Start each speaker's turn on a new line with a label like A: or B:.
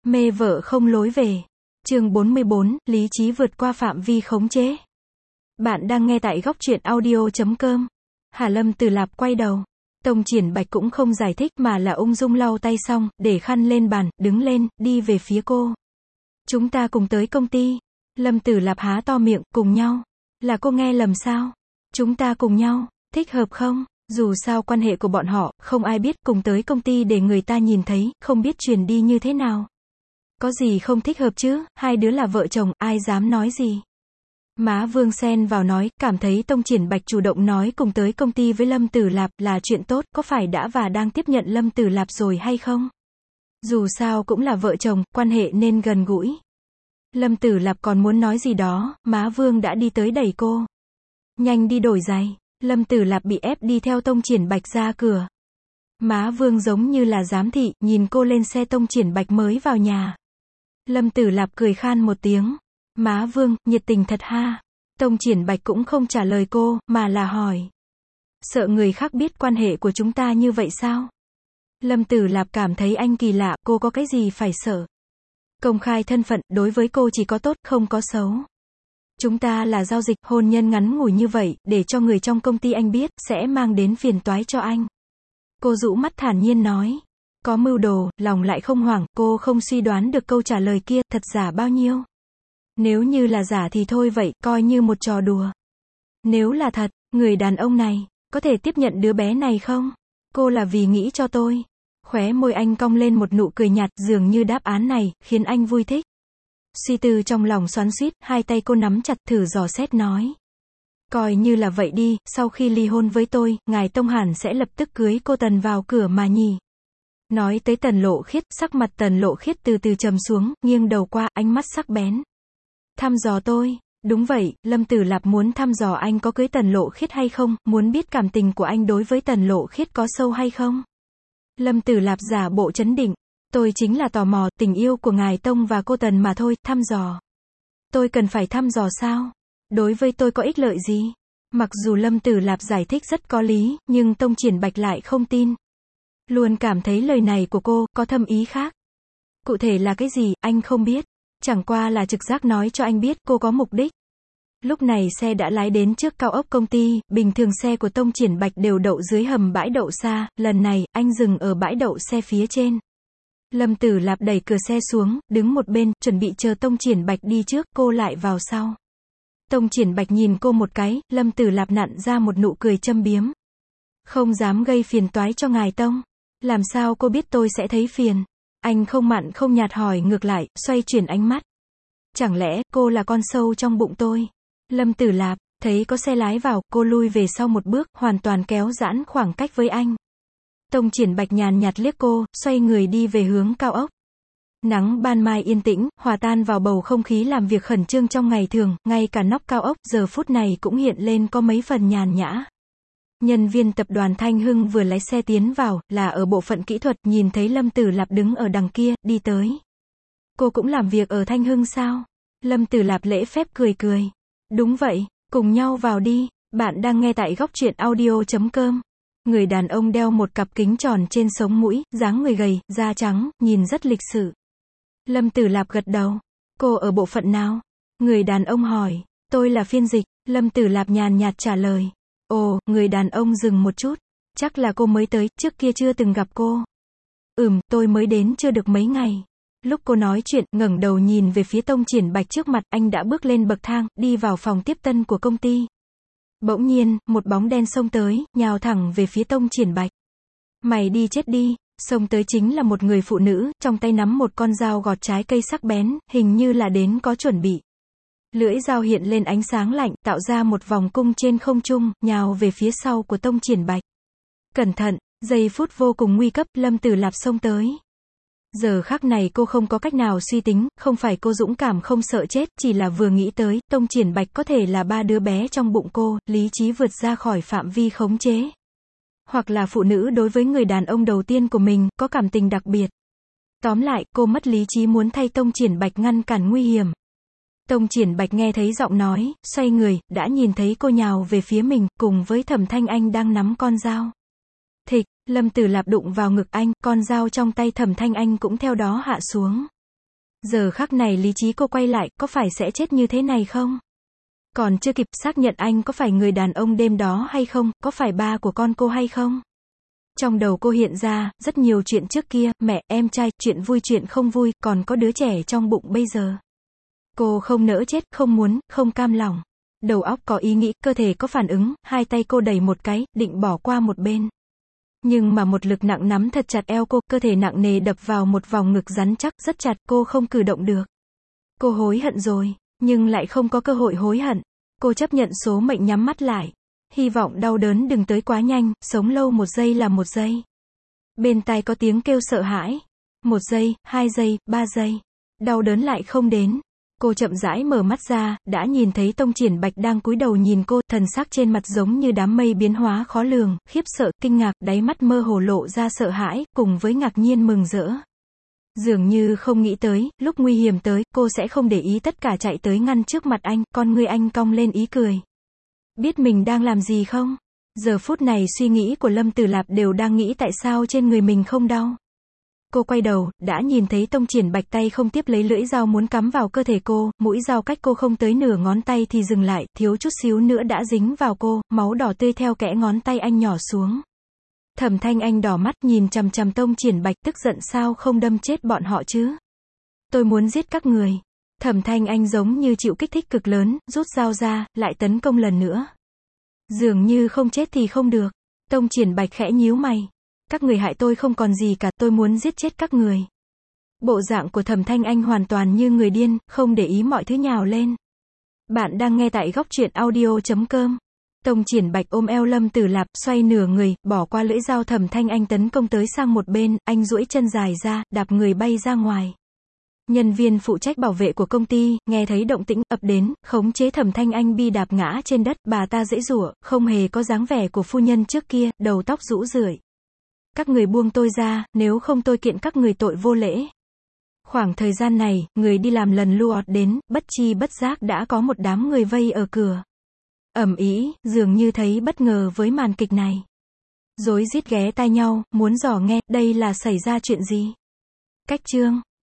A: Mê vợ không lối về. Chương 44, lý trí vượt qua phạm vi khống chế. Bạn đang nghe tại góc truyện audio.com. Hà Lâm Tử Lạp quay đầu. Tông Triển Bạch cũng không giải thích mà là ung dung lau tay xong, để khăn lên bàn, đứng lên, đi về phía cô. Chúng ta cùng tới công ty. Lâm Tử Lạp há to miệng, cùng nhau. Là cô nghe lầm sao? Chúng ta cùng nhau, thích hợp không? Dù sao quan hệ của bọn họ, không ai biết, cùng tới công ty để người ta nhìn thấy, không biết truyền đi như thế nào. Có gì không thích hợp chứ, hai đứa là vợ chồng, ai dám nói gì. Má Vương xen vào nói, cảm thấy Tông Triển Bạch chủ động nói cùng tới công ty với Lâm Tử Lạp là chuyện tốt, có phải đã và đang tiếp nhận Lâm Tử Lạp rồi hay không? Dù sao cũng là vợ chồng, quan hệ nên gần gũi. Lâm Tử Lạp còn muốn nói gì đó, má Vương đã đi tới đẩy cô. Nhanh đi đổi giày. Lâm Tử Lạp bị ép đi theo Tông Triển Bạch ra cửa. Má Vương giống như là giám thị, nhìn cô lên xe Tông Triển Bạch mới vào nhà. Lâm Tử Lạp cười khan một tiếng. Má Vương, nhiệt tình thật ha. Tông Triển Bạch cũng không trả lời cô, mà là hỏi. Sợ người khác biết quan hệ của chúng ta như vậy sao? Lâm Tử Lạp cảm thấy anh kỳ lạ, cô có cái gì phải sợ? Công khai thân phận, đối với cô chỉ có tốt, không có xấu. Chúng ta là giao dịch, hôn nhân ngắn ngủi như vậy, để cho người trong công ty anh biết, sẽ mang đến phiền toái cho anh. Cô rũ mắt thản nhiên nói. Có mưu đồ, lòng lại không hoảng, cô không suy đoán được câu trả lời kia, thật giả bao nhiêu. Nếu như là giả thì thôi vậy, coi như một trò đùa. Nếu là thật, người đàn ông này, có thể tiếp nhận đứa bé này không? Cô là vì nghĩ cho tôi. Khóe môi anh cong lên một nụ cười nhạt, dường như đáp án này, khiến anh vui thích. Suy tư trong lòng xoắn xuýt, hai tay cô nắm chặt thử dò xét nói. Coi như là vậy đi, sau khi ly hôn với tôi, ngài Tông hẳn sẽ lập tức cưới cô Tần vào cửa mà nhỉ. Nói tới Tần Lộ Khiết, sắc mặt Tần Lộ Khiết từ từ trầm xuống, nghiêng đầu qua, ánh mắt sắc bén. Thăm dò tôi. Đúng vậy, Lâm Tử Lạp muốn thăm dò anh có cưới Tần Lộ Khiết hay không, muốn biết cảm tình của anh đối với Tần Lộ Khiết có sâu hay không. Lâm Tử Lạp giả bộ trấn định. Tôi chính là tò mò, tình yêu của ngài Tông và cô Tần mà thôi, thăm dò. Tôi cần phải thăm dò sao? Đối với tôi có ích lợi gì? Mặc dù Lâm Tử Lạp giải thích rất có lý, nhưng Tông Triển Bạch lại không tin. Luôn cảm thấy lời này của cô, có thâm ý khác. Cụ thể là cái gì, anh không biết. Chẳng qua là trực giác nói cho anh biết cô có mục đích. Lúc này xe đã lái đến trước cao ốc công ty, bình thường xe của Tông Triển Bạch đều đậu dưới hầm bãi đậu xa, lần này, anh dừng ở bãi đậu xe phía trên. Lâm Tử Lạp đẩy cửa xe xuống, đứng một bên, chuẩn bị chờ Tông Triển Bạch đi trước, cô lại vào sau. Tông Triển Bạch nhìn cô một cái, Lâm Tử Lạp nặn ra một nụ cười châm biếm. Không dám gây phiền toái cho ngài Tông. Làm sao cô biết tôi sẽ thấy phiền? Anh không mặn không nhạt hỏi ngược lại, xoay chuyển ánh mắt. Chẳng lẽ, cô là con sâu trong bụng tôi? Lâm Tử Lạp, thấy có xe lái vào, cô lui về sau một bước, hoàn toàn kéo giãn khoảng cách với anh. Tông Triển Bạch nhàn nhạt liếc cô, xoay người đi về hướng cao ốc. Nắng ban mai yên tĩnh, hòa tan vào bầu không khí làm việc khẩn trương trong ngày thường, ngay cả nóc cao ốc, giờ phút này cũng hiện lên có mấy phần nhàn nhã. Nhân viên tập đoàn Thanh Hưng vừa lái xe tiến vào, là ở bộ phận kỹ thuật, nhìn thấy Lâm Tử Lạp đứng ở đằng kia, đi tới. Cô cũng làm việc ở Thanh Hưng sao? Lâm Tử Lạp lễ phép cười cười. Đúng vậy, cùng nhau vào đi, bạn đang nghe tại góc truyện audio.com. Người đàn ông đeo một cặp kính tròn trên sống mũi, dáng người gầy, da trắng, nhìn rất lịch sự. Lâm Tử Lạp gật đầu. Cô ở bộ phận nào? Người đàn ông hỏi. Tôi là phiên dịch. Lâm Tử Lạp nhàn nhạt trả lời. Ồ, người đàn ông dừng một chút. Chắc là cô mới tới, trước kia chưa từng gặp cô. Tôi mới đến chưa được mấy ngày. Lúc cô nói chuyện, ngẩng đầu nhìn về phía Tông Triển Bạch trước mặt, anh đã bước lên bậc thang, đi vào phòng tiếp tân của công ty. Bỗng nhiên, một bóng đen xông tới, nhào thẳng về phía Tông Triển Bạch. Mày đi chết đi. Xông tới chính là một người phụ nữ, trong tay nắm một con dao gọt trái cây sắc bén, hình như là đến có chuẩn bị. Lưỡi dao hiện lên ánh sáng lạnh, tạo ra một vòng cung trên không trung, nhào về phía sau của Tông Triển Bạch. Cẩn thận, giây phút vô cùng nguy cấp, Lâm Tử Lạp xông tới. Giờ khắc này cô không có cách nào suy tính, không phải cô dũng cảm không sợ chết, chỉ là vừa nghĩ tới, Tông Triển Bạch có thể là ba đứa bé trong bụng cô, lý trí vượt ra khỏi phạm vi khống chế. Hoặc là phụ nữ đối với người đàn ông đầu tiên của mình, có cảm tình đặc biệt. Tóm lại, cô mất lý trí muốn thay Tông Triển Bạch ngăn cản nguy hiểm. Tông Triển Bạch nghe thấy giọng nói, xoay người, đã nhìn thấy cô nhào về phía mình, cùng với Thẩm Thanh Anh đang nắm con dao. Thịch, Lâm Tử Lạp đụng vào ngực anh, con dao trong tay Thẩm Thanh Anh cũng theo đó hạ xuống. Giờ khắc này lý trí cô quay lại, có phải sẽ chết như thế này không? Còn chưa kịp xác nhận anh có phải người đàn ông đêm đó hay không, có phải ba của con cô hay không? Trong đầu cô hiện ra, rất nhiều chuyện trước kia, mẹ, em trai, chuyện vui chuyện không vui, còn có đứa trẻ trong bụng bây giờ. Cô không nỡ chết, không muốn, không cam lòng. Đầu óc có ý nghĩ, cơ thể có phản ứng, hai tay cô đẩy một cái, định bỏ qua một bên. Nhưng mà một lực nặng nắm thật chặt eo cô, cơ thể nặng nề đập vào một vòng ngực rắn chắc, rất chặt, cô không cử động được. Cô hối hận rồi, nhưng lại không có cơ hội hối hận. Cô chấp nhận số mệnh nhắm mắt lại. Hy vọng đau đớn đừng tới quá nhanh, sống lâu 1 giây là 1 giây. Bên tai có tiếng kêu sợ hãi. 1 giây, 2 giây, 3 giây. Đau đớn lại không đến. Cô chậm rãi mở mắt ra, đã nhìn thấy Tông Triển Bạch đang cúi đầu nhìn cô, thần sắc trên mặt giống như đám mây biến hóa khó lường, khiếp sợ, kinh ngạc, đáy mắt mơ hồ lộ ra sợ hãi, cùng với ngạc nhiên mừng rỡ. Dường như không nghĩ tới, lúc nguy hiểm tới, cô sẽ không để ý tất cả chạy tới ngăn trước mặt anh, con ngươi anh cong lên ý cười. Biết mình đang làm gì không? Giờ phút này suy nghĩ của Lâm Tử Lạp đều đang nghĩ tại sao trên người mình không đau. Cô quay đầu, đã nhìn thấy Tông Triển Bạch tay không tiếp lấy lưỡi dao muốn cắm vào cơ thể cô, mũi dao cách cô không tới nửa ngón tay thì dừng lại, thiếu chút xíu nữa đã dính vào cô, máu đỏ tươi theo kẽ ngón tay anh nhỏ xuống. Thẩm Thanh Anh đỏ mắt nhìn chằm chằm Tông Triển Bạch, tức giận sao không đâm chết bọn họ chứ? Tôi muốn giết các người. Thẩm Thanh Anh giống như chịu kích thích cực lớn, rút dao ra, lại tấn công lần nữa. Dường như không chết thì không được. Tông Triển Bạch khẽ nhíu mày. Các người hại tôi không còn gì cả, tôi muốn giết chết các người. Bộ dạng của Thẩm Thanh Anh hoàn toàn như người điên, không để ý mọi thứ nhào lên. Bạn đang nghe tại góc truyện audio.com. Tông Triển Bạch ôm eo Lâm Tử Lạp, xoay nửa người, bỏ qua lưỡi dao Thẩm Thanh Anh tấn công tới sang một bên, anh duỗi chân dài ra, đạp người bay ra ngoài. Nhân viên phụ trách bảo vệ của công ty, nghe thấy động tĩnh, ập đến, khống chế Thẩm Thanh Anh bị đạp ngã trên đất, bà ta giãy giụa, không hề có dáng vẻ của phu nhân trước kia, đầu tóc rũ rượi. Các người buông tôi ra, nếu không tôi kiện các người tội vô lễ. Khoảng thời gian này, người đi làm lần lượt đến, bất chi bất giác đã có một đám người vây ở cửa. Ầm ĩ, dường như thấy bất ngờ với màn kịch này. Rối rít ghé tai nhau, muốn dò nghe, đây là xảy ra chuyện gì? Cách chương